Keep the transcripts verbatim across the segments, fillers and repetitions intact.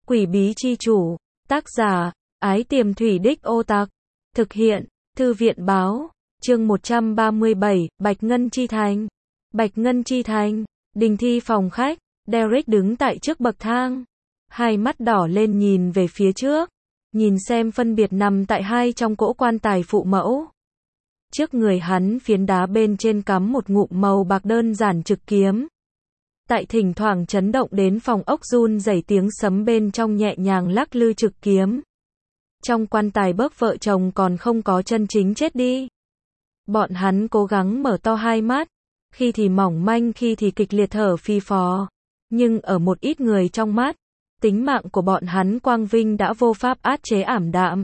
Quỷ bí chi chủ, tác giả, Ái Tiềm Thủy Đích Ô Tặc, thực hiện, Thư viện báo, chương một trăm ba mươi bảy, Bạch Ngân Chi Thành. Bạch Ngân Chi Thành, đình thi phòng khách, Derek đứng tại trước bậc thang, hai mắt đỏ lên nhìn về phía trước, nhìn xem phân biệt nằm tại hai trong cỗ quan tài phụ mẫu. Trước người hắn phiến đá bên trên cắm một ngụm màu bạc đơn giản trực kiếm. Tại thỉnh thoảng chấn động đến phòng ốc run rẩy tiếng sấm bên trong nhẹ nhàng lắc lư trực kiếm. Trong quan tài bớp vợ chồng còn không có chân chính chết đi. Bọn hắn cố gắng mở to hai mắt, khi thì mỏng manh khi thì kịch liệt thở phì phò. Nhưng ở một ít người trong mắt, tính mạng của bọn hắn quang vinh đã vô pháp át chế ảm đạm.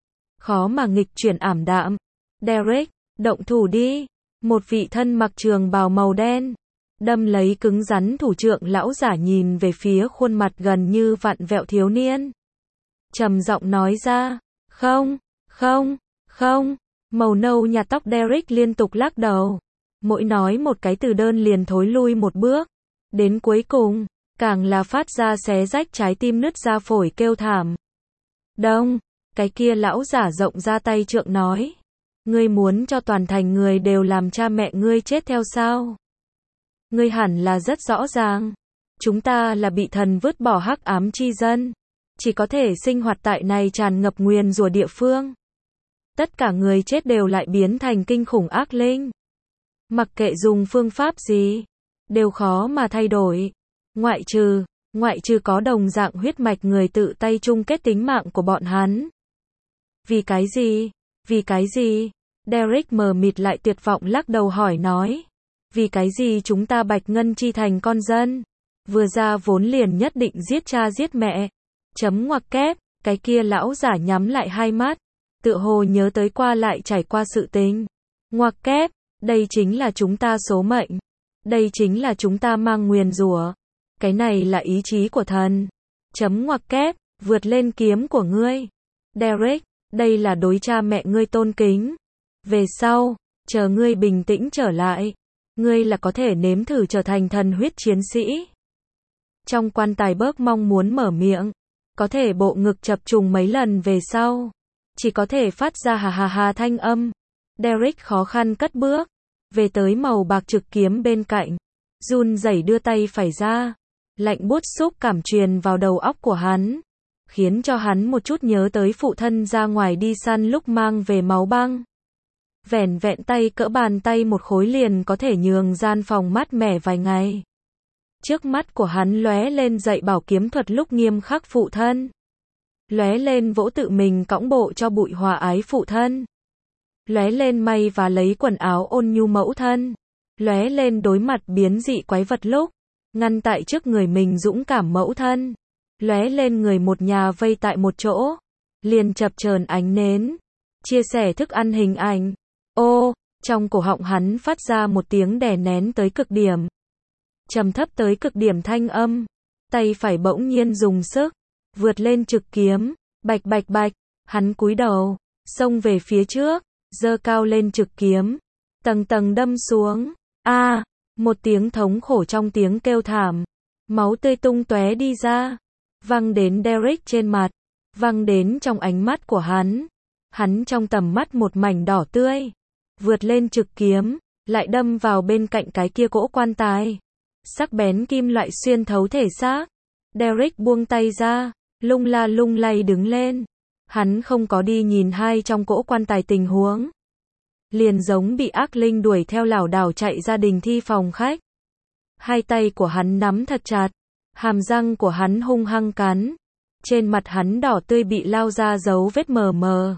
Khó mà nghịch chuyển ảm đạm. Derek, động thủ đi. Một vị thân mặc trường bào màu đen, đâm lấy cứng rắn thủ trượng lão giả nhìn về phía khuôn mặt gần như vặn vẹo thiếu niên. Trầm giọng nói ra, không, không, không, màu nâu nhạt tóc Derek liên tục lắc đầu. Mỗi nói một cái từ đơn liền thối lui một bước. Đến cuối cùng, càng là phát ra xé rách trái tim nứt ra phổi kêu thảm. Đông, cái kia lão giả rộng ra tay trượng nói. Ngươi muốn cho toàn thành người đều làm cha mẹ ngươi chết theo sao? Ngươi hẳn là rất rõ ràng. Chúng ta là bị thần vứt bỏ hắc ám chi dân. Chỉ có thể sinh hoạt tại này tràn ngập nguyền rủa địa phương. Tất cả người chết đều lại biến thành kinh khủng ác linh. Mặc kệ dùng phương pháp gì, đều khó mà thay đổi. Ngoại trừ, ngoại trừ có đồng dạng huyết mạch người tự tay chung kết tính mạng của bọn hắn. Vì cái gì? Vì cái gì? Derek mờ mịt lại tuyệt vọng lắc đầu hỏi nói. Vì cái gì chúng ta Bạch Ngân Chi Thành con dân? Vừa ra vốn liền nhất định giết cha giết mẹ. Chấm ngoặc kép, cái kia lão giả nhắm lại hai mắt. Tựa hồ nhớ tới qua lại trải qua sự tình. Ngoặc kép, đây chính là chúng ta số mệnh. Đây chính là chúng ta mang nguyền rủa. Cái này là ý chí của thần. Chấm ngoặc kép, vượt lên kiếm của ngươi. Derek, đây là đối cha mẹ ngươi tôn kính. Về sau, chờ ngươi bình tĩnh trở lại, ngươi là có thể nếm thử trở thành thần huyết chiến sĩ. Trong quan tài bớt mong muốn mở miệng, có thể bộ ngực chập trùng mấy lần về sau, chỉ có thể phát ra hà hà hà thanh âm. Derek khó khăn cất bước, về tới màu bạc trực kiếm bên cạnh, run rẩy đưa tay phải ra, lạnh buốt xúc cảm truyền vào đầu óc của hắn, khiến cho hắn một chút nhớ tới phụ thân ra ngoài đi săn lúc mang về máu băng. Vẻn vẹn tay cỡ bàn tay một khối liền có thể nhường gian phòng mát mẻ vài ngày. Trước mắt của hắn lóe lên dạy bảo kiếm thuật lúc nghiêm khắc phụ thân. Lóe lên vỗ tự mình cõng bộ cho bụi hòa ái phụ thân. Lóe lên may và lấy quần áo ôn nhu mẫu thân. Lóe lên đối mặt biến dị quái vật lúc ngăn tại trước người mình dũng cảm mẫu thân. Lóe lên người một nhà vây tại một chỗ, liền chập chờn ánh nến, chia sẻ thức ăn hình ảnh. Ô, trong cổ họng hắn phát ra một tiếng đè nén tới cực điểm. Trầm thấp tới cực điểm thanh âm. Tay phải bỗng nhiên dùng sức, vượt lên trực kiếm, bạch bạch bạch, hắn cúi đầu, xông về phía trước, giơ cao lên trực kiếm, tầng tầng đâm xuống. A, à, một tiếng thống khổ trong tiếng kêu thảm, máu tươi tung tóe đi ra, văng đến Derek trên mặt, văng đến trong ánh mắt của hắn. Hắn trong tầm mắt một mảnh đỏ tươi, vượt lên trực kiếm, lại đâm vào bên cạnh cái kia cỗ quan tài. Sắc bén kim loại xuyên thấu thể xác. Derek buông tay ra, lung la lung lay đứng lên. Hắn không có đi nhìn hai trong cỗ quan tài tình huống. Liền giống bị ác linh đuổi theo lảo đảo chạy ra đình thi phòng khách. Hai tay của hắn nắm thật chặt, hàm răng của hắn hung hăng cắn. Trên mặt hắn đỏ tươi bị lao ra dấu vết mờ mờ.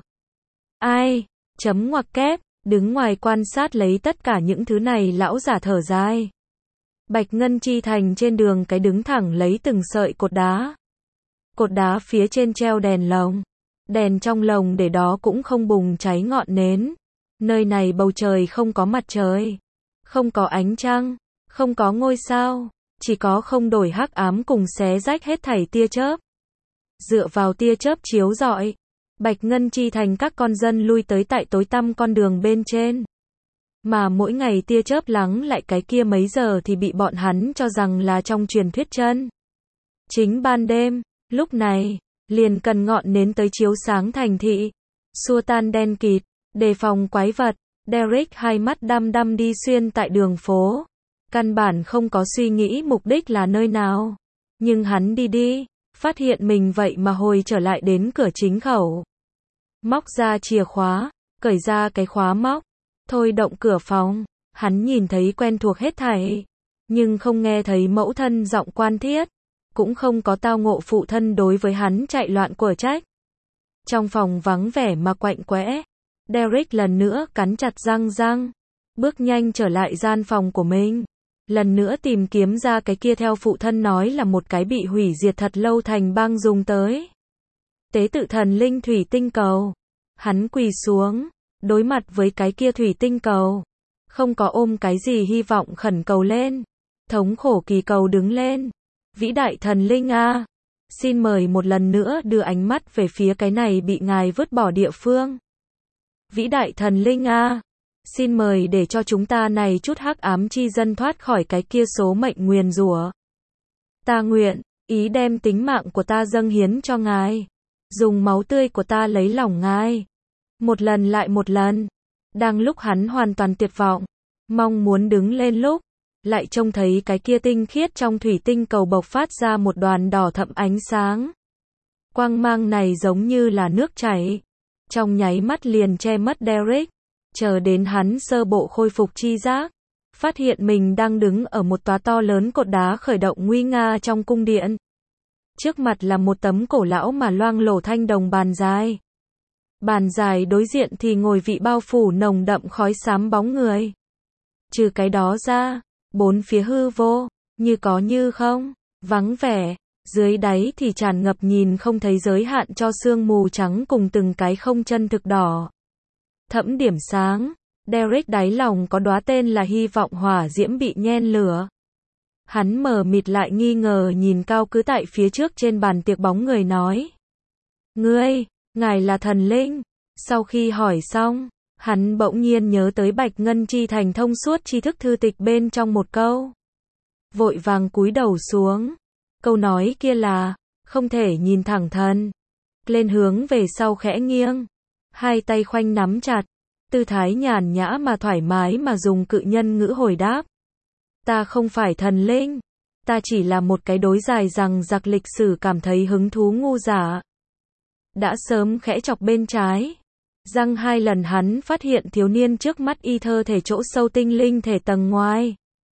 Ai? Chấm ngoặc kép, đứng ngoài quan sát lấy tất cả những thứ này lão giả thở dài. Bạch Ngân Chi Thành trên đường cái đứng thẳng lấy từng sợi cột đá. Cột đá phía trên treo đèn lồng. Đèn trong lồng để đó cũng không bùng cháy ngọn nến. Nơi này bầu trời không có mặt trời, không có ánh trăng, không có ngôi sao, chỉ có không đổi hắc ám cùng xé rách hết thảy tia chớp. Dựa vào tia chớp chiếu rọi, Bạch Ngân Chi Thành các con dân lui tới tại tối tăm con đường bên trên. Mà mỗi ngày tia chớp lắng lại cái kia mấy giờ thì bị bọn hắn cho rằng là trong truyền thuyết chân. Chính ban đêm, Lúc này, liền cần ngọn nến tới chiếu sáng thành thị, xua tan đen kịt, đề phòng quái vật. Derek hai mắt đăm đăm đi xuyên tại đường phố, căn bản không có suy nghĩ mục đích là nơi nào. Nhưng hắn đi đi, phát hiện mình vậy mà hồi trở lại đến cửa chính khẩu. Móc ra chìa khóa, cởi ra cái khóa móc, thôi động cửa phòng, hắn nhìn thấy quen thuộc hết thảy, nhưng không nghe thấy mẫu thân giọng quan thiết, cũng không có tao ngộ phụ thân đối với hắn chạy loạn của trách. Trong phòng vắng vẻ mà quạnh quẽ, Derek lần nữa cắn chặt răng răng, bước nhanh trở lại gian phòng của mình, lần nữa tìm kiếm ra cái kia theo phụ thân nói là một cái bị hủy diệt thật lâu thành băng dùng tới. Tế tự thần linh thủy tinh cầu. Hắn quỳ xuống, đối mặt với cái kia thủy tinh cầu, không có ôm cái gì hy vọng khẩn cầu lên, thống khổ kỳ cầu đứng lên. Vĩ đại thần linh a, xin mời một lần nữa đưa ánh mắt về phía cái này bị ngài vứt bỏ địa phương. Vĩ đại thần linh a, xin mời để cho chúng ta này chút hắc ám chi dân thoát khỏi cái kia số mệnh nguyền rủa. Ta nguyện ý đem tính mạng của ta dâng hiến cho ngài, dùng máu tươi của ta lấy lòng ngài. Một lần lại một lần, đang lúc hắn hoàn toàn tuyệt vọng, mong muốn đứng lên lúc, lại trông thấy cái kia tinh khiết trong thủy tinh cầu bộc phát ra một đoàn đỏ thẫm ánh sáng. Quang mang này giống như là nước chảy, trong nháy mắt liền che mất Derek, chờ đến hắn sơ bộ khôi phục chi giác, phát hiện mình đang đứng ở một tòa to lớn cột đá khởi động nguy nga trong cung điện. Trước mặt là một tấm cổ lão mà loang lổ thanh đồng bàn dài. Bàn dài đối diện thì ngồi vị bao phủ nồng đậm khói xám bóng người. Trừ cái đó ra, bốn phía hư vô, như có như không, vắng vẻ, dưới đáy thì tràn ngập nhìn không thấy giới hạn cho sương mù trắng cùng từng cái không chân thực đỏ. Thẫm điểm sáng, Derek đáy lòng có đóa tên là hy vọng hỏa diễm bị nhen lửa. Hắn mờ mịt lại nghi ngờ nhìn cao cứ tại phía trước trên bàn tiệc bóng người nói. Ngươi, ngài là thần linh. Sau khi hỏi xong, hắn bỗng nhiên nhớ tới Bạch Ngân Chi Thành thông suốt tri thức thư tịch bên trong một câu. Vội vàng cúi đầu xuống. Câu nói kia là, không thể nhìn thẳng thần. Lên hướng về sau khẽ nghiêng. Hai tay khoanh nắm chặt. Tư thái nhàn nhã mà thoải mái mà dùng cự nhân ngữ hồi đáp. Ta không phải thần linh. Ta chỉ là một cái đối dài rằng giặc lịch sử cảm thấy hứng thú ngu giả. Đã sớm khẽ chọc bên trái. Răng hai lần hắn phát hiện thiếu niên trước mắt y thơ thể chỗ sâu tinh linh thể tầng ngoài.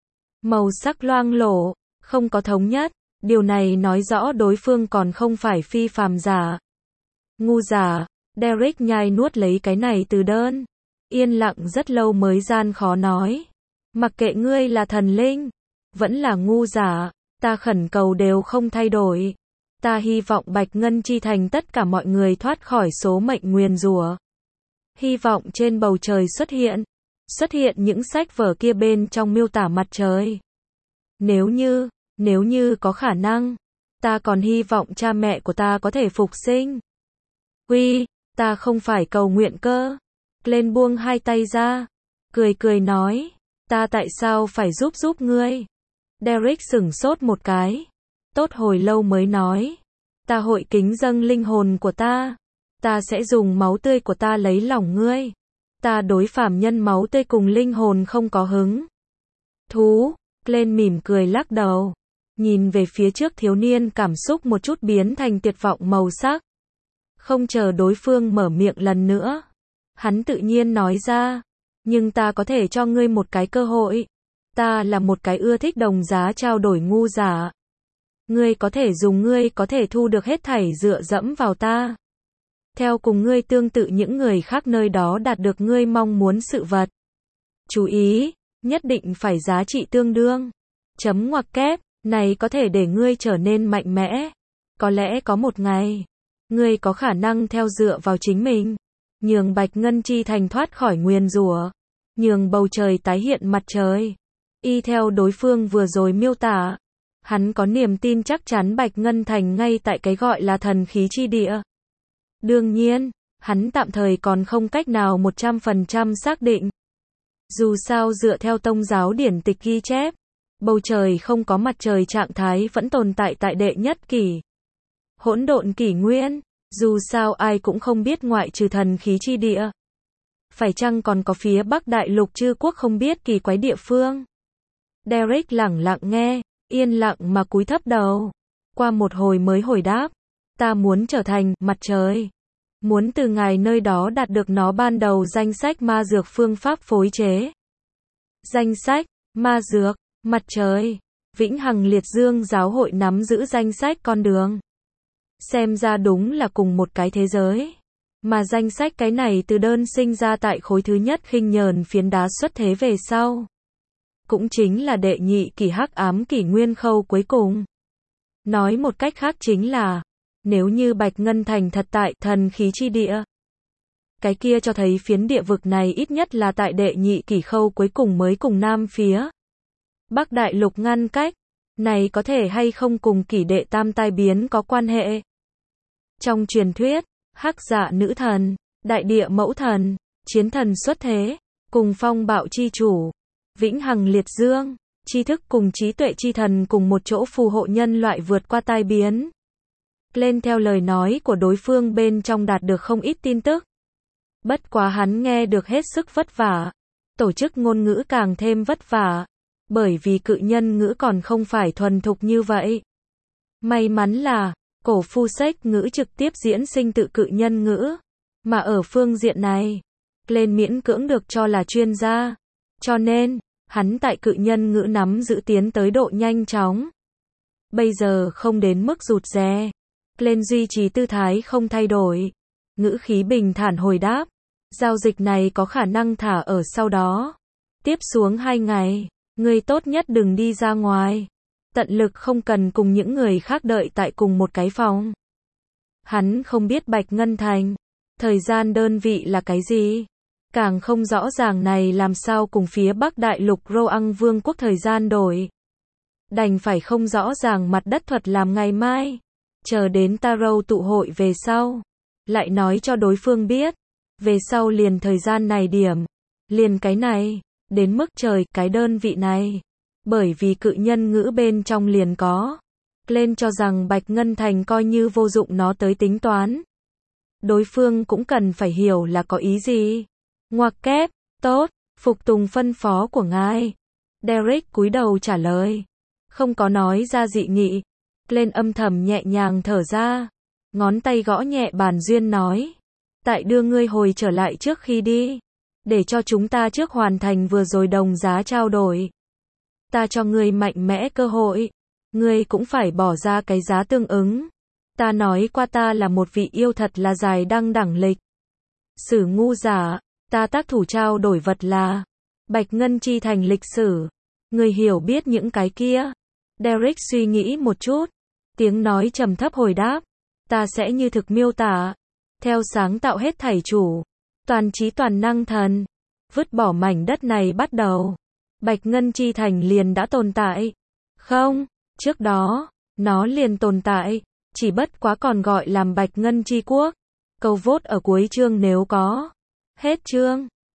Màu sắc loang lổ, không có thống nhất. Điều này nói rõ đối phương còn không phải phi phàm giả. Ngu giả, Derek nhai nuốt lấy cái này từ đơn. Yên lặng rất lâu mới gian khó nói. Mặc kệ ngươi là thần linh, vẫn là ngu giả, ta khẩn cầu đều không thay đổi. Ta hy vọng Bạch Ngân Chi Thành tất cả mọi người thoát khỏi số mệnh nguyền rủa. Hy vọng trên bầu trời xuất hiện, xuất hiện những sách vở kia bên trong miêu tả mặt trời. Nếu như, nếu như có khả năng, ta còn hy vọng cha mẹ của ta có thể phục sinh. Uy, ta không phải cầu nguyện cơ. Lên buông hai tay ra, cười cười nói, ta tại sao phải giúp giúp ngươi? Derek sửng sốt một cái, tốt hồi lâu mới nói, ta hội kính dâng linh hồn của ta, ta sẽ dùng máu tươi của ta lấy lòng ngươi, ta đối phàm nhân máu tươi cùng linh hồn không có hứng thú. Lên mỉm cười lắc đầu, nhìn về phía trước thiếu niên cảm xúc một chút biến thành tuyệt vọng màu sắc. Không chờ đối phương mở miệng lần nữa, hắn tự nhiên nói ra, nhưng ta có thể cho ngươi một cái cơ hội. Ta là một cái ưa thích đồng giá trao đổi ngu giả. Ngươi có thể dùng ngươi có thể thu được hết thảy dựa dẫm vào ta. Theo cùng ngươi tương tự những người khác nơi đó đạt được ngươi mong muốn sự vật. Chú ý, nhất định phải giá trị tương đương. Chấm ngoặc kép, này có thể để ngươi trở nên mạnh mẽ. Có lẽ có một ngày, ngươi có khả năng theo dựa vào chính mình. Nhường Bạch Ngân Chi Thành thoát khỏi nguyền rủa, nhường bầu trời tái hiện mặt trời. Y theo đối phương vừa rồi miêu tả, hắn có niềm tin chắc chắn Bạch Ngân Thành ngay tại cái gọi là thần khí chi địa. Đương nhiên, hắn tạm thời còn không cách nào một trăm phần trăm xác định. Dù sao dựa theo tông giáo điển tịch ghi chép, bầu trời không có mặt trời trạng thái vẫn tồn tại tại đệ nhất kỷ. Hỗn độn kỷ nguyên, dù sao ai cũng không biết ngoại trừ thần khí chi địa. Phải chăng còn có phía Bắc Đại Lục chư quốc không biết kỳ quái địa phương? Derek lẳng lặng nghe, yên lặng mà cúi thấp đầu. Qua một hồi mới hồi đáp. Ta muốn trở thành mặt trời. Muốn từ ngài nơi đó đạt được nó ban đầu danh sách ma dược phương pháp phối chế. Danh sách, ma dược, mặt trời. Vĩnh Hằng Liệt Dương giáo hội nắm giữ danh sách con đường. Xem ra đúng là cùng một cái thế giới. Mà danh sách cái này từ đơn sinh ra tại khối thứ nhất khinh nhờn phiến đá xuất thế về sau. Cũng chính là đệ nhị kỷ hắc ám kỷ nguyên khâu cuối cùng. Nói một cách khác chính là, nếu như Bạch Ngân Thành thật tại thần khí chi địa, cái kia cho thấy phiến địa vực này ít nhất là tại đệ nhị kỷ khâu cuối cùng mới cùng nam phía Bắc Đại Lục ngăn cách. Này có thể hay không cùng kỷ đệ tam tai biến có quan hệ? Trong truyền thuyết, hắc dạ nữ thần, đại địa mẫu thần, chiến thần xuất thế, cùng phong bạo chi chủ, vĩnh hằng liệt dương, tri thức cùng trí tuệ chi thần cùng một chỗ phù hộ nhân loại vượt qua tai biến. Lên theo lời nói của đối phương bên trong đạt được không ít tin tức. Bất quá hắn nghe được hết sức vất vả. Tổ chức ngôn ngữ càng thêm vất vả. Bởi vì cự nhân ngữ còn không phải thuần thục như vậy. May mắn là, cổ phu sách ngữ trực tiếp diễn sinh tự cự nhân ngữ. Mà ở phương diện này, lên miễn cưỡng được cho là chuyên gia. Cho nên, hắn tại cự nhân ngữ nắm giữ tiến tới độ nhanh chóng. Bây giờ không đến mức rụt rè. Lên duy trì tư thái không thay đổi. Ngữ khí bình thản hồi đáp. Giao dịch này có khả năng thả ở sau đó. Tiếp xuống hai ngày, ngươi tốt nhất đừng đi ra ngoài. Tận lực không cần cùng những người khác đợi tại cùng một cái phòng. Hắn không biết Bạch Ngân Thành. Thời gian đơn vị là cái gì? Càng không rõ ràng này làm sao cùng phía Bắc Đại Lục Roang Vương quốc thời gian đổi. Đành phải không rõ ràng mặt đất thuật làm ngày mai. Chờ đến Tarot tụ hội về sau. Lại nói cho đối phương biết. Về sau liền thời gian này điểm. Liền cái này. Đến mức trời cái đơn vị này. Bởi vì cự nhân ngữ bên trong liền có. Lên cho rằng Bạch Ngân Thành coi như vô dụng nó tới tính toán. Đối phương cũng cần phải hiểu là có ý gì. Ngoặc kép, tốt, phục tùng phân phó của ngài. Derek cúi đầu trả lời. Không có nói ra dị nghị. Lên âm thầm nhẹ nhàng thở ra. Ngón tay gõ nhẹ bàn duyên nói. Tại đưa ngươi hồi trở lại trước khi đi. Để cho chúng ta trước hoàn thành vừa rồi đồng giá trao đổi. Ta cho ngươi mạnh mẽ cơ hội. Ngươi cũng phải bỏ ra cái giá tương ứng. Ta nói qua ta là một vị yêu thật là dài đăng đẳng lịch. Sử ngu giả. Ta tác thủ trao đổi vật là Bạch Ngân chi thành lịch sử. Ngươi hiểu biết những cái kia. Derek suy nghĩ một chút. Tiếng nói trầm thấp hồi đáp. Ta sẽ như thực miêu tả. Theo sáng tạo hết thảy chủ. Toàn trí toàn năng thần. Vứt bỏ mảnh đất này bắt đầu. Bạch Ngân chi thành liền đã tồn tại. Không, trước đó, nó liền tồn tại. Chỉ bất quá còn gọi làm Bạch Ngân chi quốc. Câu vote ở cuối chương nếu có. Hết chương.